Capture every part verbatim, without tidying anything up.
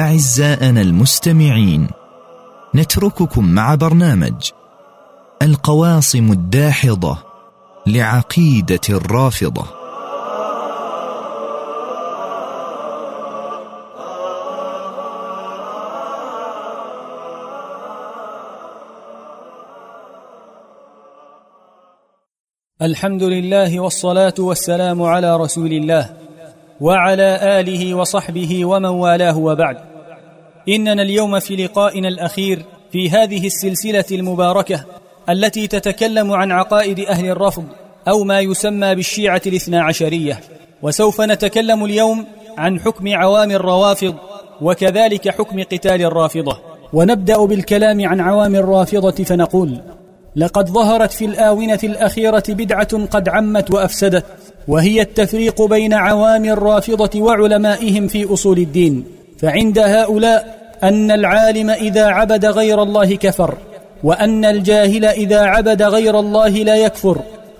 أعزائنا المستمعين، نترككم مع برنامج القواصم الداحضة لعقيدة الرافضة. الحمد لله والصلاة والسلام على رسول الله وعلى آله وصحبه ومن والاه، وبعد. إننا اليوم في لقائنا الأخير في هذه السلسلة المباركة التي تتكلم عن عقائد أهل الرفض أو ما يسمى بالشيعة الاثنى عشرية، وسوف نتكلم اليوم عن حكم عوام الروافض وكذلك حكم قتال الرافضة. ونبدأ بالكلام عن عوام الرافضة فنقول: لقد ظهرت في الآونة الأخيرة بدعة قد عمت وأفسدت، وهي التفريق بين عوام الرافضة وعلمائهم في أصول الدين. فعند هؤلاء أن العالم إذا عبد غير الله كفر، وأن الجاهل إذا عبد غير الله لا يكفر،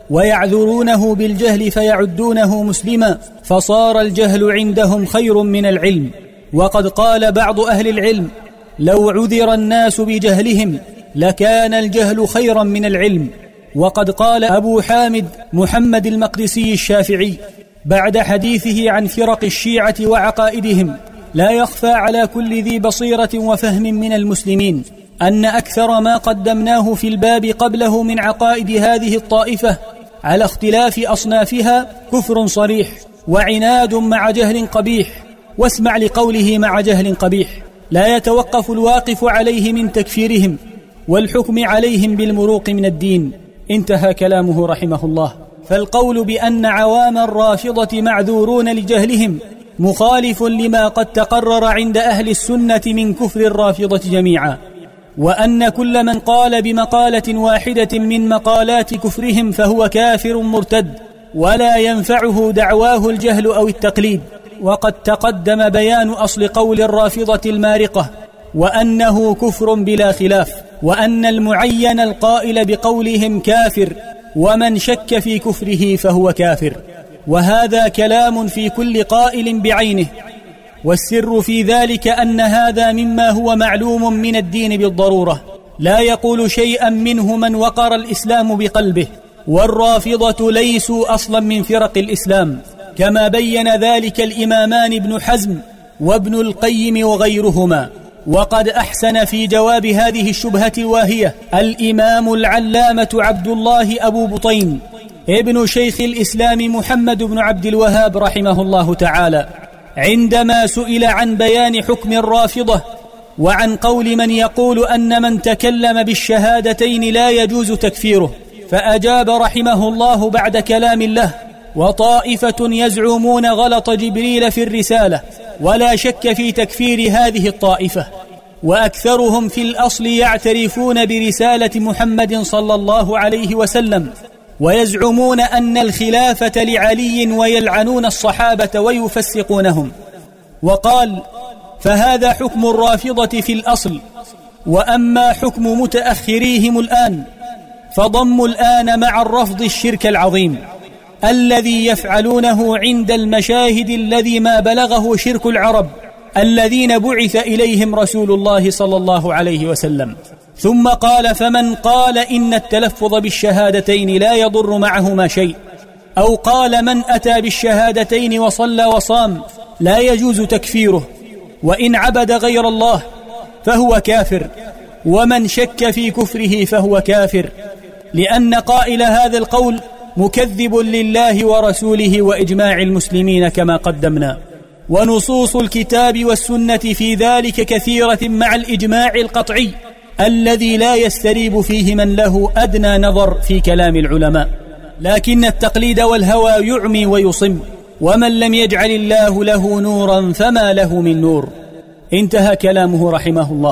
ويعذرونه بالجهل فيعدونه مسلما، فصار الجهل عندهم خير من العلم. وقد قال بعض أهل العلم: لو عذر الناس بجهلهم لكان الجهل خيرا من العلم. وقد قال أبو حامد محمد المقدسي الشافعي بعد حديثه عن فرق الشيعة وعقائدهم: لا يخفى على كل ذي بصيرة وفهم من المسلمين أن أكثر ما قدمناه في الباب قبله من عقائد هذه الطائفة على اختلاف أصنافها كفر صريح وعناد مع جهل قبيح. واسمع لقوله مع جهل قبيح: لا يتوقف الواقف عليه من تكفيرهم والحكم عليهم بالمروق من الدين. انتهى كلامه رحمه الله. فالقول بأن عوام الرافضة معذورون لجهلهم مخالف لما قد تقرر عند أهل السنة من كفر الرافضة جميعا، وأن كل من قال بمقالة واحدة من مقالات كفرهم فهو كافر مرتد، ولا ينفعه دعواه الجهل أو التقليد. وقد تقدم بيان أصل قول الرافضة المارقة، وأنه كفر بلا خلاف، وأن المعين القائل بقولهم كافر، ومن شك في كفره فهو كافر. وهذا كلام في كل قائل بعينه، والسر في ذلك أن هذا مما هو معلوم من الدين بالضرورة، لا يقول شيئا منه من وقر الإسلام بقلبه. والرافضة ليسوا أصلا من فرق الإسلام، كما بين ذلك الإمامان ابن حزم وابن القيم وغيرهما. وقد أحسن في جواب هذه الشبهة الواهية الإمام العلامة عبد الله أبو بطين ابن شيخ الإسلام محمد بن عبد الوهاب رحمه الله تعالى، عندما سئل عن بيان حكم الرافضة وعن قول من يقول أن من تكلم بالشهادتين لا يجوز تكفيره، فأجاب رحمه الله بعد كلام الله: وطائفة يزعمون غلط جبريل في الرسالة، ولا شك في تكفير هذه الطائفة، وأكثرهم في الأصل يعترفون برسالة محمد صلى الله عليه وسلم، ويزعمون أن الخلافة لعلي ويلعنون الصحابة ويفسقونهم. وقال: فهذا حكم الرافضة في الأصل. وأما حكم متأخريهم الآن فضموا الآن مع الرفض الشرك العظيم الذي يفعلونه عند المشاهد الذي ما بلغه شرك العرب الذين بعث إليهم رسول الله صلى الله عليه وسلم. ثم قال: فمن قال إن التلفظ بالشهادتين لا يضر معهما شيء، أو قال من أتى بالشهادتين وصلى وصام لا يجوز تكفيره، وإن عبد غير الله فهو كافر، ومن شك في كفره فهو كافر، لأن قائل هذا القول مكذب لله ورسوله وإجماع المسلمين كما قدمنا. ونصوص الكتاب والسنة في ذلك كثيرة مع الإجماع القطعي الذي لا يستريب فيه من له أدنى نظر في كلام العلماء. لكن التقليد والهوى يعمي ويصم، ومن لم يجعل الله له نورا فما له من نور. انتهى كلامه رحمه الله.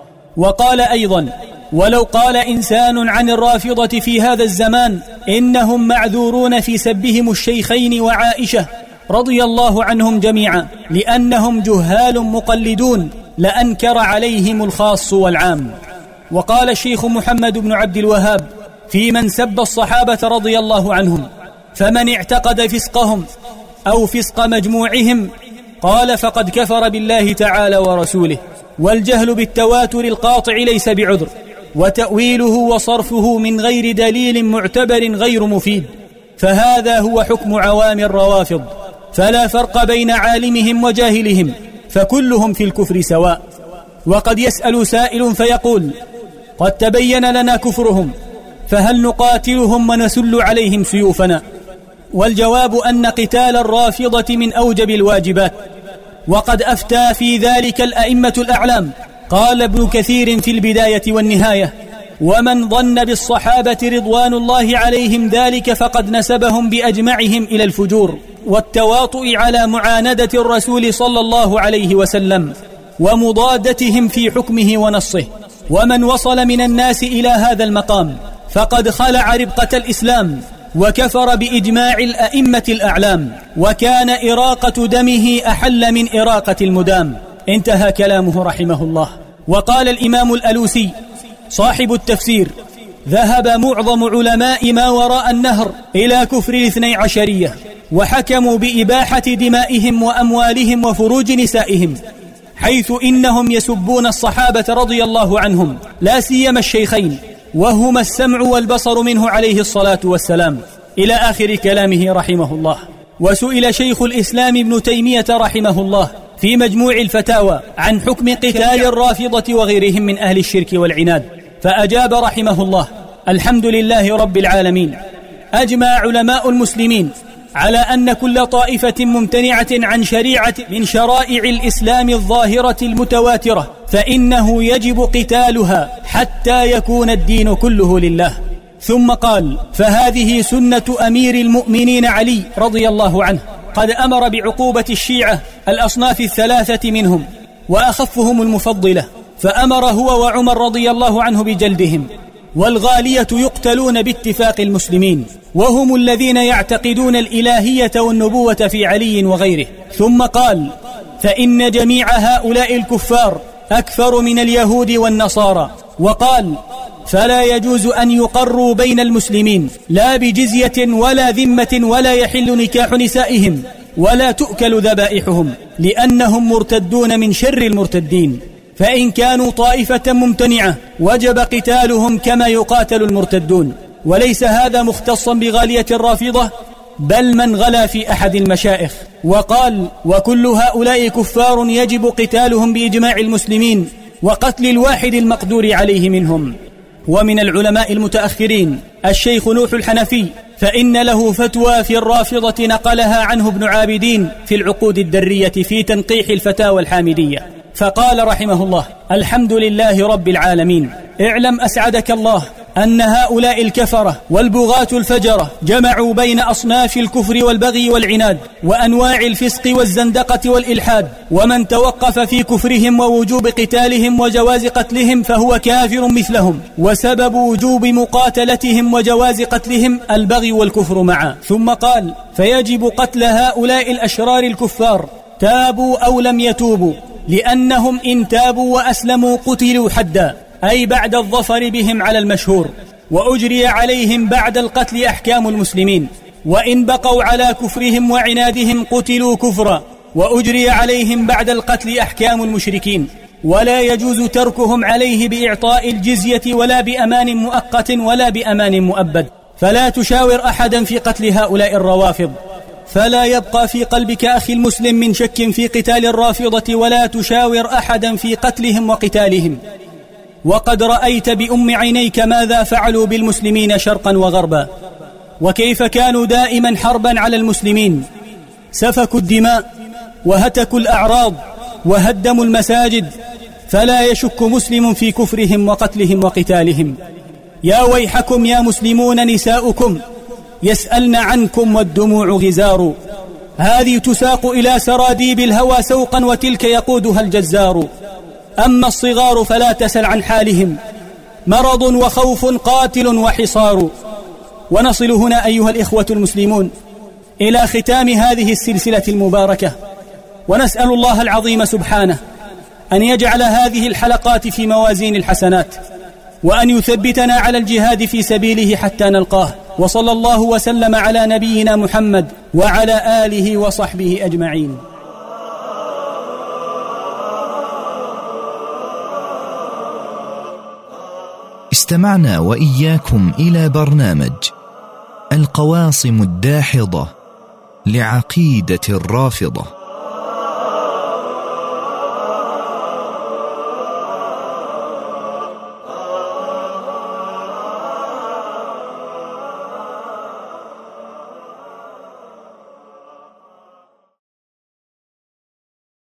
وقال أيضا: ولو قال إنسان عن الرافضة في هذا الزمان إنهم معذورون في سبهم الشيخين وعائشة رضي الله عنهم جميعا لأنهم جهال مقلدون، لأنكر عليهم الخاص والعام. وقال الشيخ محمد بن عبد الوهاب في من سب الصحابة رضي الله عنهم: فمن اعتقد فسقهم أو فسق مجموعهم قال فقد كفر بالله تعالى ورسوله. والجهل بالتواتر القاطع ليس بعذر، وتأويله وصرفه من غير دليل معتبر غير مفيد، فهذا هو حكم عوام الروافض، فلا فرق بين عالمهم وجاهلهم، فكلهم في الكفر سواء. وقد يسأل سائل فيقول: قد تبين لنا كفرهم، فهل نقاتلهم ونسل عليهم سيوفنا؟ والجواب أن قتال الرافضة من أوجب الواجبات، وقد أفتى في ذلك الأئمة الأعلام. قال ابن كثير في البداية والنهاية: ومن ظن بالصحابة رضوان الله عليهم ذلك فقد نسبهم بأجمعهم إلى الفجور والتواطؤ على معاندة الرسول صلى الله عليه وسلم ومضادتهم في حكمه ونصه. ومن وصل من الناس إلى هذا المقام فقد خلع ربقة الإسلام وكفر بإجماع الأئمة الأعلام، وكان إراقة دمه أحل من إراقة المدام. انتهى كلامه رحمه الله. وقال الإمام الألوسي صاحب التفسير: ذهب معظم علماء ما وراء النهر إلى كفر الاثني عشرية، وحكموا بإباحة دمائهم وأموالهم وفروج نسائهم، حيث إنهم يسبون الصحابة رضي الله عنهم، لا سيما الشيخين، وهما السمع والبصر منه عليه الصلاة والسلام، إلى آخر كلامه رحمه الله. وسئل شيخ الإسلام ابن تيمية رحمه الله في مجموع الفتاوى عن حكم قتال الرافضة وغيرهم من أهل الشرك والعناد، فأجاب رحمه الله: الحمد لله رب العالمين، أجمع علماء المسلمين على أن كل طائفة ممتنعة عن شريعة من شرائع الإسلام الظاهرة المتواترة فإنه يجب قتالها حتى يكون الدين كله لله. ثم قال: فهذه سنة أمير المؤمنين علي رضي الله عنه، قد أمر بعقوبة الشيعة الأصناف الثلاثة منهم، وأخفهم المفضلة، فأمر هو وعمر رضي الله عنه بجلدهم. والغالية يقتلون باتفاق المسلمين، وهم الذين يعتقدون الإلهية والنبوة في علي وغيره. ثم قال: فإن جميع هؤلاء الكفار أكثر من اليهود والنصارى. وقال: فلا يجوز أن يقروا بين المسلمين لا بجزية ولا ذمة، ولا يحل نكاح نسائهم، ولا تؤكل ذبائحهم، لأنهم مرتدون من شر المرتدين. فإن كانوا طائفة ممتنعة وجب قتالهم كما يقاتل المرتدون. وليس هذا مختصا بغالية الرافضة، بل من غلا في أحد المشائخ. وقال: وكل هؤلاء كفار يجب قتالهم بإجماع المسلمين وقتل الواحد المقدور عليه منهم. ومن العلماء المتأخرين الشيخ نوح الحنفي، فإن له فتوى في الرافضة نقلها عنه ابن عابدين في العقود الدرية في تنقيح الفتاوى الحامدية، فقال رحمه الله: الحمد لله رب العالمين، اعلم أسعدك الله أن هؤلاء الكفرة والبغاة الفجرة جمعوا بين أصناف الكفر والبغي والعناد وأنواع الفسق والزندقة والإلحاد، ومن توقف في كفرهم ووجوب قتالهم وجواز قتلهم فهو كافر مثلهم، وسبب وجوب مقاتلتهم وجواز قتلهم البغي والكفر معا. ثم قال: فيجب قتل هؤلاء الأشرار الكفار تابوا أو لم يتوبوا، لأنهم إن تابوا وأسلموا قتلوا حدا، أي بعد الظفر بهم على المشهور، وأجري عليهم بعد القتل أحكام المسلمين، وإن بقوا على كفرهم وعنادهم قتلوا كفرا، وأجري عليهم بعد القتل أحكام المشركين. ولا يجوز تركهم عليه بإعطاء الجزية ولا بأمان مؤقت ولا بأمان مؤبد. فلا تشاور أحدا في قتل هؤلاء الروافض، فلا يبقى في قلبك أخي المسلم من شك في قتال الرافضة، ولا تشاور أحدا في قتلهم وقتالهم. وقد رأيت بأم عينيك ماذا فعلوا بالمسلمين شرقا وغربا، وكيف كانوا دائما حربا على المسلمين، سفكوا الدماء وهتكوا الأعراض وهدموا المساجد، فلا يشك مسلم في كفرهم وقتلهم وقتالهم. يا ويحكم يا مسلمون، نساؤكم يسألن عنكم والدموع غزار، هذه تساق إلى سراديب الهوى سوقا وتلك يقودها الجزار. أما الصغار فلا تسل عن حالهم، مرض وخوف قاتل وحصار. ونصل هنا أيها الإخوة المسلمون إلى ختام هذه السلسلة المباركة، ونسأل الله العظيم سبحانه أن يجعل هذه الحلقات في موازين الحسنات، وأن يثبتنا على الجهاد في سبيله حتى نلقاه. وصلى الله وسلم على نبينا محمد وعلى آله وصحبه أجمعين. استمعنا وإياكم إلى برنامج القواصم الداحضة لعقيدة الرافضة.